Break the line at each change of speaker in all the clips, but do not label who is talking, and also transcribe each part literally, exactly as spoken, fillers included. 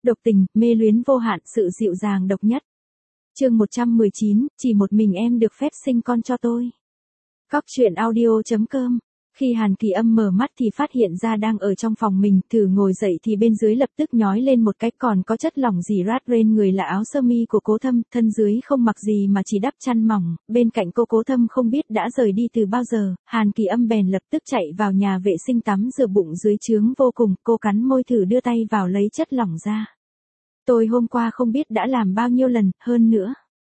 độc tình, mê luyến vô hạn, sự dịu dàng độc nhất. Chương một trăm mười chín, chỉ một mình em được phép sinh con cho tôi. Cóc truyện audio chấm com. Khi Hàn Kỳ Âm mở mắt thì phát hiện ra đang ở trong phòng mình, thử ngồi dậy thì bên dưới lập tức nhói lên một cái, còn có chất lỏng gì rát rên người là áo sơ mi của Cố Thâm, thân dưới không mặc gì mà chỉ đắp chăn mỏng, bên cạnh cô Cố Thâm không biết đã rời đi từ bao giờ, Hàn Kỳ Âm bèn lập tức chạy vào nhà vệ sinh tắm rửa, bụng dưới trướng vô cùng, cô cắn môi thử đưa tay vào lấy chất lỏng ra. Tôi hôm qua không biết đã làm bao nhiêu lần, hơn nữa.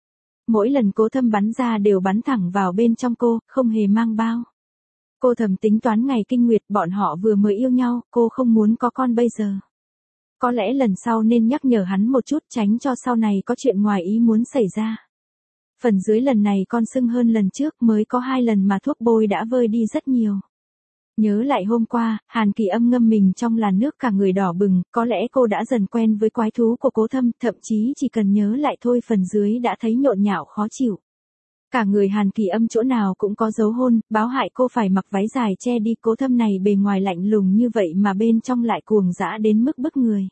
Mỗi lần Cố Thâm bắn ra đều bắn thẳng vào bên trong cô, không hề mang bao. Cô thầm tính toán ngày kinh nguyệt, bọn họ vừa mới yêu nhau, cô không muốn có con bây giờ. Có lẽ lần sau nên nhắc nhở hắn một chút, tránh cho sau này có chuyện ngoài ý muốn xảy ra. Phần dưới lần này con sưng hơn lần trước, mới có hai lần mà thuốc bôi đã vơi đi rất nhiều. Nhớ lại hôm qua, Hàn Kỳ Âm ngâm mình trong làn nước cả người đỏ bừng, có lẽ cô đã dần quen với quái thú của Cố Thâm, thậm chí chỉ cần nhớ lại thôi phần dưới đã thấy nhộn nhạo khó chịu. Cả người Hàn Kỳ Âm chỗ nào cũng có dấu hôn, báo hại cô phải mặc váy dài che đi. Cố Thâm này bề ngoài lạnh lùng như vậy mà bên trong lại cuồng dã đến mức bức người.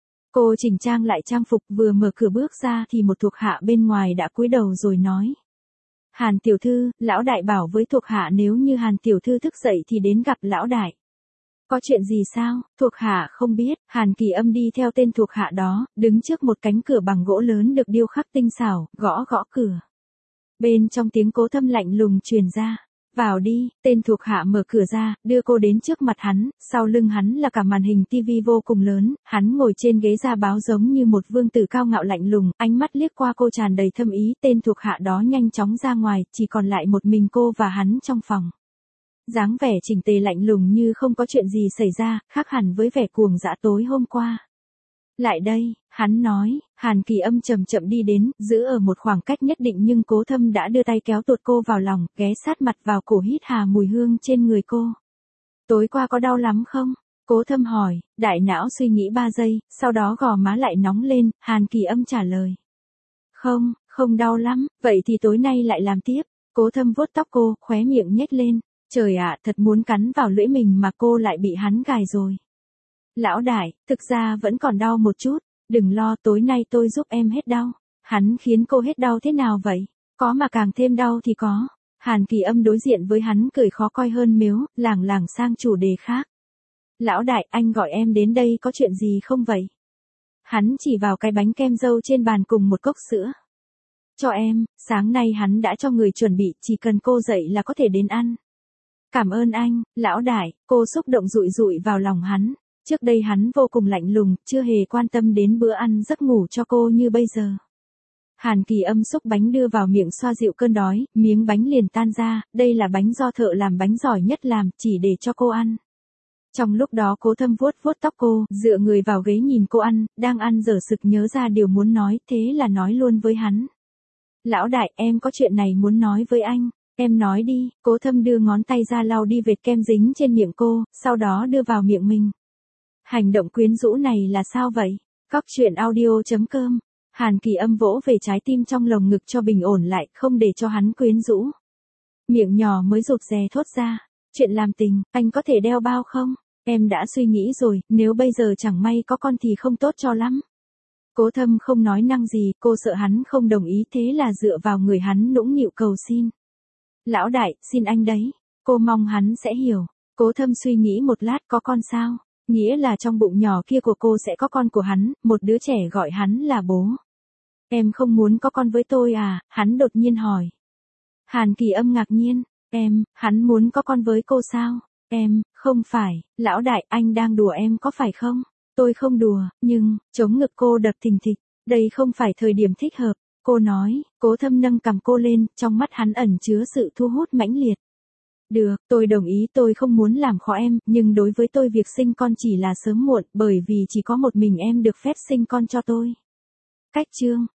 Cô chỉnh trang lại trang phục, vừa mở cửa bước ra thì một thuộc hạ bên ngoài đã cúi đầu rồi nói. Hàn tiểu thư, lão đại bảo với thuộc hạ nếu như Hàn tiểu thư thức dậy thì đến gặp lão đại. Có chuyện gì sao? Thuộc hạ không biết. Hàn Kỳ Âm đi theo tên thuộc hạ đó, đứng trước một cánh cửa bằng gỗ lớn được điêu khắc tinh xảo, gõ gõ cửa. Bên trong tiếng Cố Thâm lạnh lùng truyền ra. Vào đi. Tên thuộc hạ mở cửa ra, đưa cô đến trước mặt hắn, sau lưng hắn là cả màn hình tivi vô cùng lớn, hắn ngồi trên ghế da báo giống như một vương tử cao ngạo lạnh lùng, ánh mắt liếc qua cô tràn đầy thâm ý. Tên thuộc hạ đó nhanh chóng ra ngoài, chỉ còn lại một mình cô và hắn trong phòng. Dáng vẻ chỉnh tề lạnh lùng như không có chuyện gì xảy ra, khác hẳn với vẻ cuồng dã tối hôm qua. Lại đây, hắn nói. Hàn Kỳ Âm chậm chậm đi đến, giữ ở một khoảng cách nhất định nhưng Cố Thâm đã đưa tay kéo tuột cô vào lòng, ghé sát mặt vào cổ hít hà mùi hương trên người cô. Tối qua có đau lắm không? Cố Thâm hỏi, đại não suy nghĩ ba giây, sau đó gò má lại nóng lên, Hàn Kỳ Âm trả lời. Không, không đau lắm, vậy thì tối nay lại làm tiếp. Cố Thâm vuốt tóc cô, khóe miệng nhếch lên. Trời ạ, thật muốn cắn vào lưỡi mình mà cô lại bị hắn gài rồi. Lão đại, thực ra vẫn còn đau một chút, đừng lo, tối nay tôi giúp em hết đau. Hắn khiến cô hết đau thế nào vậy? Có mà càng thêm đau thì có. Hàn Kỳ Âm đối diện với hắn cười khó coi hơn mếu, lảng lảng sang chủ đề khác. Lão đại, anh gọi em đến đây có chuyện gì không vậy? Hắn chỉ vào cái bánh kem dâu trên bàn cùng một cốc sữa. Cho em, sáng nay hắn đã cho người chuẩn bị, chỉ cần cô dậy là có thể đến ăn. Cảm ơn anh, lão đại, cô xúc động dụi dụi vào lòng hắn. Trước đây hắn vô cùng lạnh lùng, chưa hề quan tâm đến bữa ăn giấc ngủ cho cô như bây giờ. Hàn Kỳ Âm xúc bánh đưa vào miệng xoa dịu cơn đói, miếng bánh liền tan ra, đây là bánh do thợ làm bánh giỏi nhất làm, chỉ để cho cô ăn. Trong lúc đó Cố Thâm vuốt vuốt tóc cô, dựa người vào ghế nhìn cô ăn, đang ăn dở sực nhớ ra điều muốn nói, thế là nói luôn với hắn. Lão đại, em có chuyện này muốn nói với anh. Em nói đi. Cố Thâm đưa ngón tay ra lau đi vệt kem dính trên miệng cô, sau đó đưa vào miệng mình. Hành động quyến rũ này là sao vậy? Cóc truyện audio chấm com. Hàn Kỳ Âm vỗ về trái tim trong lồng ngực cho bình ổn lại, không để cho hắn quyến rũ. Miệng nhỏ mới rụt rè thốt ra. Chuyện làm tình, anh có thể đeo bao không? Em đã suy nghĩ rồi, nếu bây giờ chẳng may có con thì không tốt cho lắm. Cố Thâm không nói năng gì, cô sợ hắn không đồng ý, thế là dựa vào người hắn nũng nịu cầu xin. Lão đại, xin anh đấy. Cô mong hắn sẽ hiểu. Cố Thâm suy nghĩ một lát, có con sao? Nghĩa là trong bụng nhỏ kia của cô sẽ có con của hắn, một đứa trẻ gọi hắn là bố. Em không muốn có con với tôi à? Hắn đột nhiên hỏi. Hàn Kỳ Âm ngạc nhiên. Em, hắn muốn có con với cô sao? Em, không phải, lão đại, anh đang đùa em có phải không? Tôi không đùa, nhưng, chống ngực cô đập thình thịch. Đây không phải thời điểm thích hợp. Cô nói. Cố Thâm nâng cằm cô lên, trong mắt hắn ẩn chứa sự thu hút mãnh liệt. Được, tôi đồng ý, tôi không muốn làm khó em, nhưng đối với tôi việc sinh con chỉ là sớm muộn, bởi vì chỉ có một mình em được phép sinh con cho tôi. Cách chương.